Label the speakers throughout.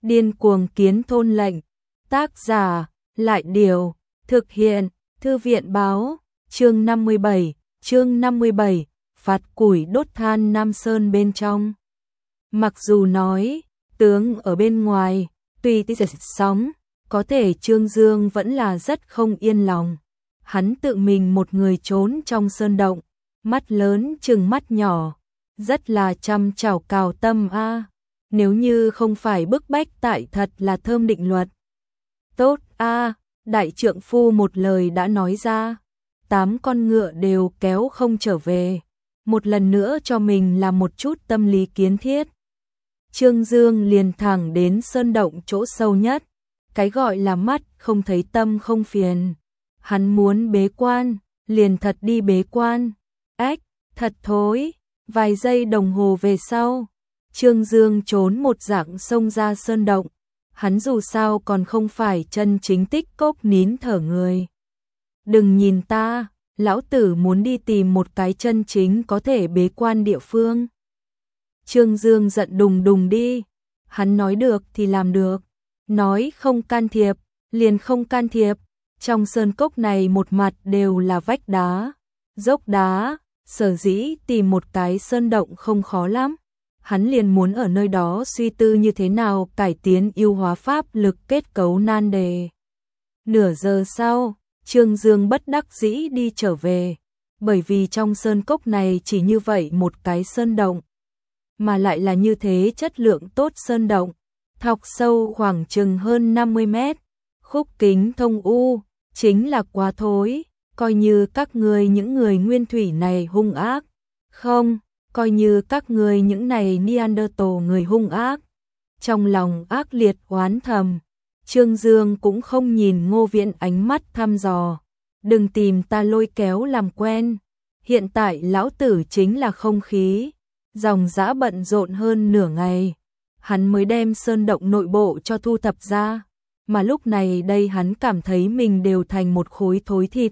Speaker 1: Điên cuồng kiến thôn lệnh. Tác giả, Lại Điều, thực hiện, Thư viện báo, chương 57, phạt củi đốt than Nam Sơn bên trong. Mặc dù nói, tướng ở bên ngoài, tùy tí giật sóng, có thể Trương Dương vẫn là rất không yên lòng. Hắn tự mình một người trốn trong sơn động, mắt lớn chừng mắt nhỏ, rất là chăm chảo cào tâm a. Nếu như không phải bức bách tại thật là thơm định luật. Tốt a, đại trượng phu một lời đã nói ra, 8 con ngựa đều kéo không trở về, một lần nữa cho mình làm một chút tâm lý kiến thiết. Trương Dương liền thẳng đến sơn động chỗ sâu nhất, cái gọi là mắt không thấy tâm không phiền. Hắn muốn bế quan, liền thật đi bế quan. Ếch, thật thối. Vài giây đồng hồ về sau, Trương Dương trốn một dạng xông ra sơn động. Hắn dù sao còn không phải chân chính tích cốc nín thở người. Đừng nhìn ta, lão tử muốn đi tìm một cái chân chính có thể bế quan địa phương. Trương Dương giận đùng đùng đi. Hắn nói được thì làm được. Nói không can thiệp, liền không can thiệp. Trong sơn cốc này một mặt đều là vách đá, dốc đá, sở dĩ tìm một cái sơn động không khó lắm. Hắn liền muốn ở nơi đó suy tư như thế nào cải tiến ưu hóa pháp lực kết cấu nan đề. Nửa giờ sau, Trương Dương bất đắc dĩ đi trở về, bởi vì trong sơn cốc này chỉ như vậy một cái sơn động, mà lại là như thế chất lượng tốt sơn động, thọc sâu khoảng chừng hơn 50 mét, khúc kính thông u, chính là quá thối, coi như các ngươi những người nguyên thủy này hung ác, không, coi như các ngươi những này Neanderthal người hung ác. Trong lòng ác liệt oán thầm, Trương Dương cũng không nhìn Ngô Viễn ánh mắt thăm dò, đừng tìm ta lôi kéo làm quen, hiện tại lão tử chính là không khí, dòng dã bận rộn hơn nửa ngày, hắn mới đem sơn động nội bộ cho thu thập ra, mà lúc này đây hắn cảm thấy mình đều thành một khối thối thịt.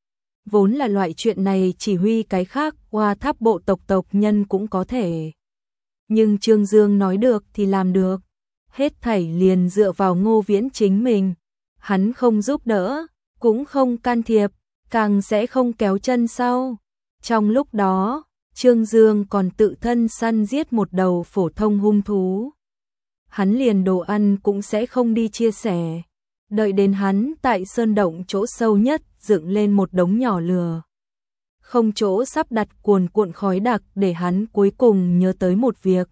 Speaker 1: Vốn là loại chuyện này chỉ huy cái khác qua tháp bộ tộc nhân cũng có thể. Nhưng Trương Dương nói được thì làm được. Hết thảy liền dựa vào Ngô Viễn chính mình. Hắn không giúp đỡ, cũng không can thiệp, càng sẽ không kéo chân sau. Trong lúc đó, Trương Dương còn tự thân săn giết một đầu phổ thông hung thú. Hắn liền đồ ăn cũng sẽ không đi chia sẻ. Đợi đến hắn tại sơn động chỗ sâu nhất dựng lên một đống nhỏ lửa. Không chỗ sắp đặt cuồn cuộn khói đặc để hắn cuối cùng nhớ tới một việc.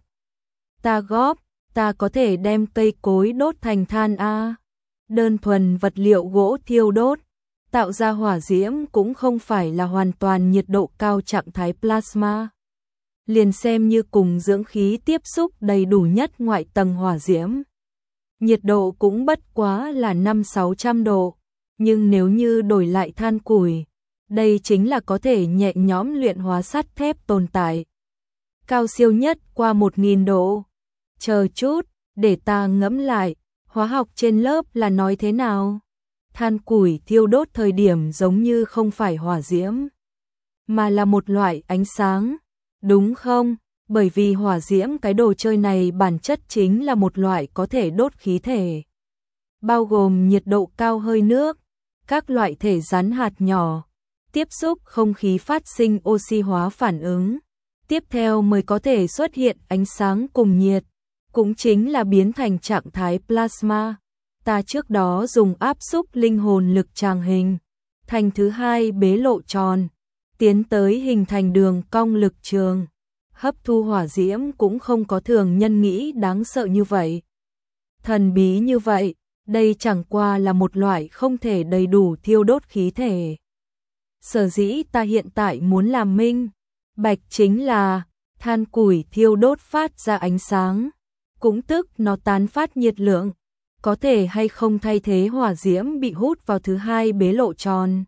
Speaker 1: Ta có thể đem cây cối đốt thành than a. Đơn thuần vật liệu gỗ thiêu đốt, tạo ra hỏa diễm cũng không phải là hoàn toàn nhiệt độ cao trạng thái plasma. Liền xem như cùng dưỡng khí tiếp xúc đầy đủ nhất ngoại tầng hỏa diễm. Nhiệt độ cũng bất quá là 500-600 độ, nhưng nếu như đổi lại than củi, đây chính là có thể nhẹ nhõm luyện hóa sắt thép tồn tại. Cao siêu nhất qua 1000 độ. Chờ chút, để ta ngẫm lại, hóa học trên lớp là nói thế nào? Than củi thiêu đốt thời điểm giống như không phải hỏa diễm, mà là một loại ánh sáng, đúng không? Bởi vì hỏa diễm cái đồ chơi này bản chất chính là một loại có thể đốt khí thể, bao gồm nhiệt độ cao hơi nước, các loại thể rắn hạt nhỏ, tiếp xúc không khí phát sinh oxy hóa phản ứng, tiếp theo mới có thể xuất hiện ánh sáng cùng nhiệt, cũng chính là biến thành trạng thái plasma. Ta trước đó dùng áp xúc linh hồn lực tràng hình, thành thứ hai bế lộ tròn, tiến tới hình thành đường cong lực trường. Hấp thu hỏa diễm cũng không có thường nhân nghĩ đáng sợ như vậy. Thần bí như vậy, đây chẳng qua là một loại không thể đầy đủ thiêu đốt khí thể. Sở dĩ ta hiện tại muốn làm minh bạch chính là than củi thiêu đốt phát ra ánh sáng, cũng tức nó tán phát nhiệt lượng, có thể hay không thay thế hỏa diễm bị hút vào thứ hai bế lộ tròn.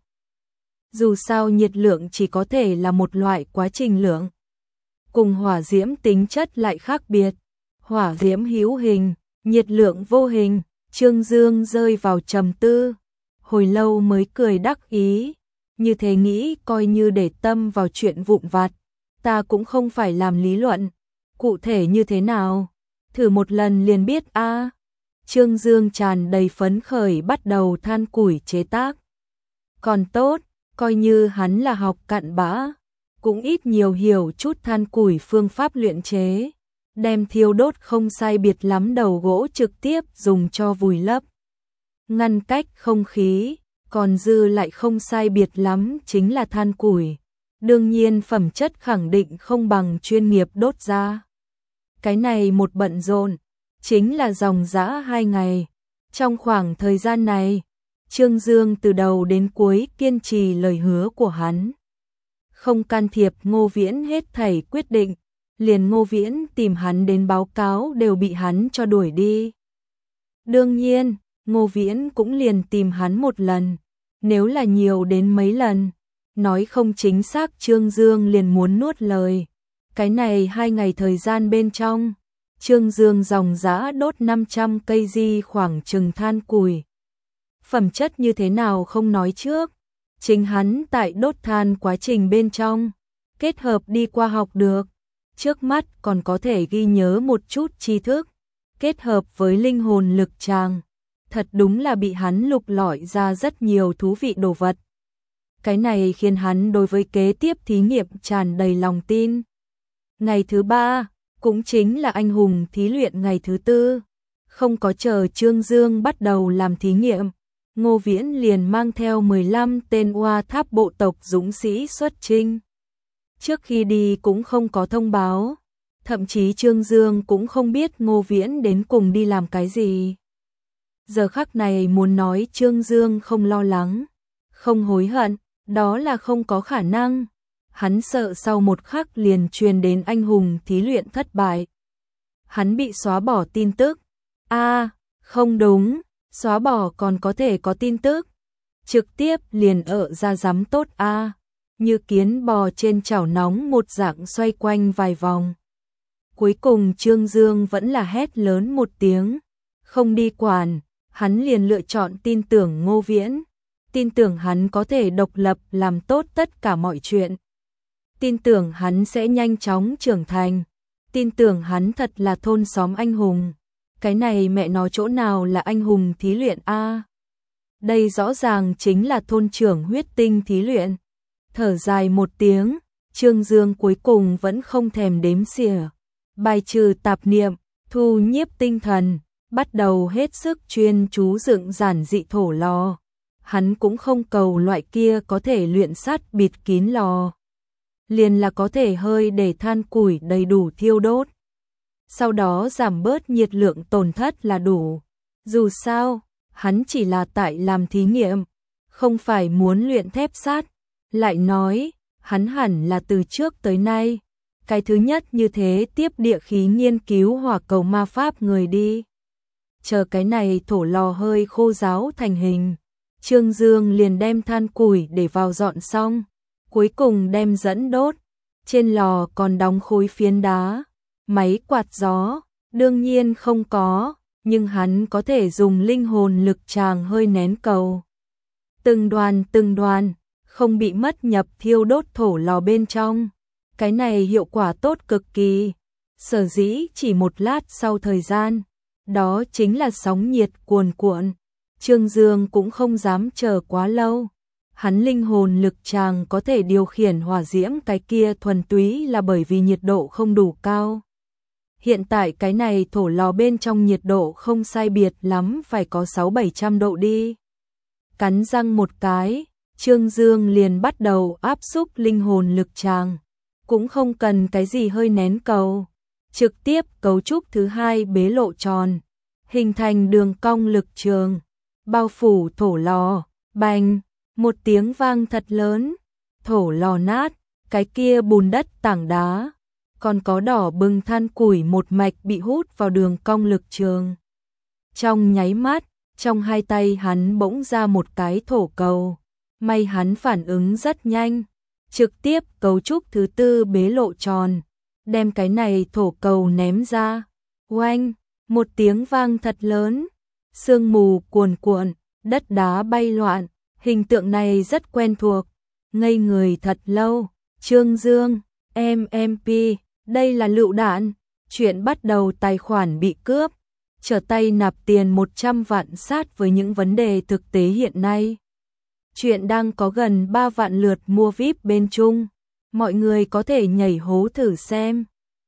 Speaker 1: Dù sao nhiệt lượng chỉ có thể là một loại quá trình lượng, cùng hỏa diễm tính chất lại khác biệt. Hỏa diễm hữu hình, nhiệt lượng vô hình. Trương Dương rơi vào trầm tư, hồi lâu mới cười đắc ý, như thế nghĩ coi như để tâm vào chuyện vụn vặt, ta cũng không phải làm lý luận, cụ thể như thế nào, thử một lần liền biết a. Trương Dương tràn đầy phấn khởi bắt đầu than củi chế tác. Còn tốt, coi như hắn là học cặn bã, cũng ít nhiều hiểu chút than củi phương pháp luyện chế, đem thiêu đốt không sai biệt lắm đầu gỗ trực tiếp dùng cho vùi lấp, ngăn cách không khí, còn dư lại không sai biệt lắm chính là than củi. Đương nhiên phẩm chất khẳng định không bằng chuyên nghiệp đốt ra. Cái này một bận rộn, chính là dòng dã 2 ngày. Trong khoảng thời gian này, Trương Dương từ đầu đến cuối kiên trì lời hứa của hắn. Không can thiệp Ngô Viễn hết thảy quyết định, liền Ngô Viễn tìm hắn đến báo cáo đều bị hắn cho đuổi đi. Đương nhiên, Ngô Viễn cũng liền tìm hắn một lần, nếu là nhiều đến mấy lần, nói không chính xác Trương Dương liền muốn nuốt lời. Cái này 2 ngày thời gian bên trong, Trương Dương dòng dã đốt 500 cây di khoảng chừng than củi. Phẩm chất như thế nào không nói trước, chính hắn tại đốt than quá trình bên trong, kết hợp đi qua học được, trước mắt còn có thể ghi nhớ một chút tri thức, kết hợp với linh hồn lực tràng, thật đúng là bị hắn lục lọi ra rất nhiều thú vị đồ vật. Cái này khiến hắn đối với kế tiếp thí nghiệm tràn đầy lòng tin. Ngày thứ 3, cũng chính là anh hùng thí luyện ngày thứ 4, không có chờ Trương Dương bắt đầu làm thí nghiệm, Ngô Viễn liền mang theo 15 tên oa tháp bộ tộc dũng sĩ xuất chinh. Trước khi đi cũng không có thông báo, thậm chí Trương Dương cũng không biết Ngô Viễn đến cùng đi làm cái gì. Giờ khắc này muốn nói Trương Dương không lo lắng, không hối hận, đó là không có khả năng. Hắn sợ sau một khắc liền truyền đến anh hùng thí luyện thất bại. Hắn bị xóa bỏ tin tức. Không đúng, xóa bỏ còn có thể có tin tức. Trực tiếp liền ở ra giám tốt như kiến bò trên chảo nóng một dạng xoay quanh vài vòng. Cuối cùng Trương Dương vẫn là hét lớn một tiếng, không đi quản, hắn liền lựa chọn tin tưởng Ngô Viễn, tin tưởng hắn có thể độc lập làm tốt tất cả mọi chuyện. Tin tưởng hắn sẽ nhanh chóng trưởng thành, tin tưởng hắn thật là thôn xóm anh hùng. Cái này mẹ nó chỗ nào là anh hùng thí luyện Đây rõ ràng chính là thôn trưởng huyết tinh thí luyện. Thở dài một tiếng, Trương Dương cuối cùng vẫn không thèm đếm xỉa, bài trừ tạp niệm, thu nhiếp tinh thần, bắt đầu hết sức chuyên chú dựng giản dị thổ lò. Hắn cũng không cầu loại kia có thể luyện sắt bịt kín lò, liền là có thể hơi để than củi đầy đủ thiêu đốt. Sau đó giảm bớt nhiệt lượng tổn thất là đủ. Dù sao, hắn chỉ là tại làm thí nghiệm, không phải muốn luyện thép sắt. Lại nói, hắn hẳn là từ trước tới nay, cái thứ nhất như thế tiếp địa khí nghiên cứu hỏa cầu ma pháp người đi. Chờ cái này thổ lò hơi khô ráo thành hình, Trương Dương liền đem than củi để vào dọn xong, cuối cùng đem dẫn đốt. Trên lò còn đóng khối phiến đá, máy quạt gió, đương nhiên không có, nhưng hắn có thể dùng linh hồn lực tràng hơi nén cầu. Từng đoàn, không bị mất nhập thiêu đốt thổ lò bên trong. Cái này hiệu quả tốt cực kỳ. Sở dĩ chỉ một lát sau thời gian, đó chính là sóng nhiệt cuồn cuộn. Trương Dương cũng không dám chờ quá lâu. Hắn linh hồn lực tràng có thể điều khiển hỏa diễm, cái kia thuần túy là bởi vì nhiệt độ không đủ cao. Hiện tại cái này thổ lò bên trong nhiệt độ không sai biệt lắm, phải có 600-700 độ đi. Cắn răng một cái, Trương Dương liền bắt đầu áp xúc linh hồn lực tràng, cũng không cần cái gì hơi nén cầu, trực tiếp cấu trúc thứ hai bế lộ tròn, hình thành đường cong lực trường, bao phủ thổ lò. Bành, một tiếng vang thật lớn, thổ lò nát, cái kia bùn đất tảng đá, còn có đỏ bừng than củi một mạch bị hút vào đường cong lực trường. Trong nháy mắt, trong hai tay hắn bỗng ra một cái thổ cầu, may hắn phản ứng rất nhanh, trực tiếp cấu trúc thứ tư bế lộ tròn, đem cái này thổ cầu ném ra. Oanh, một tiếng vang thật lớn, sương mù cuồn cuộn, đất đá bay loạn, hình tượng này rất quen thuộc, ngây người thật lâu. Trương Dương, MMP, đây là lựu đạn, chuyện bắt đầu tài khoản bị cướp. trở tay nạp tiền 100 vạn sát với những vấn đề thực tế hiện nay. Chuyện đang có gần 3 vạn lượt mua VIP bên Trung. Mọi người có thể nhảy hố thử xem.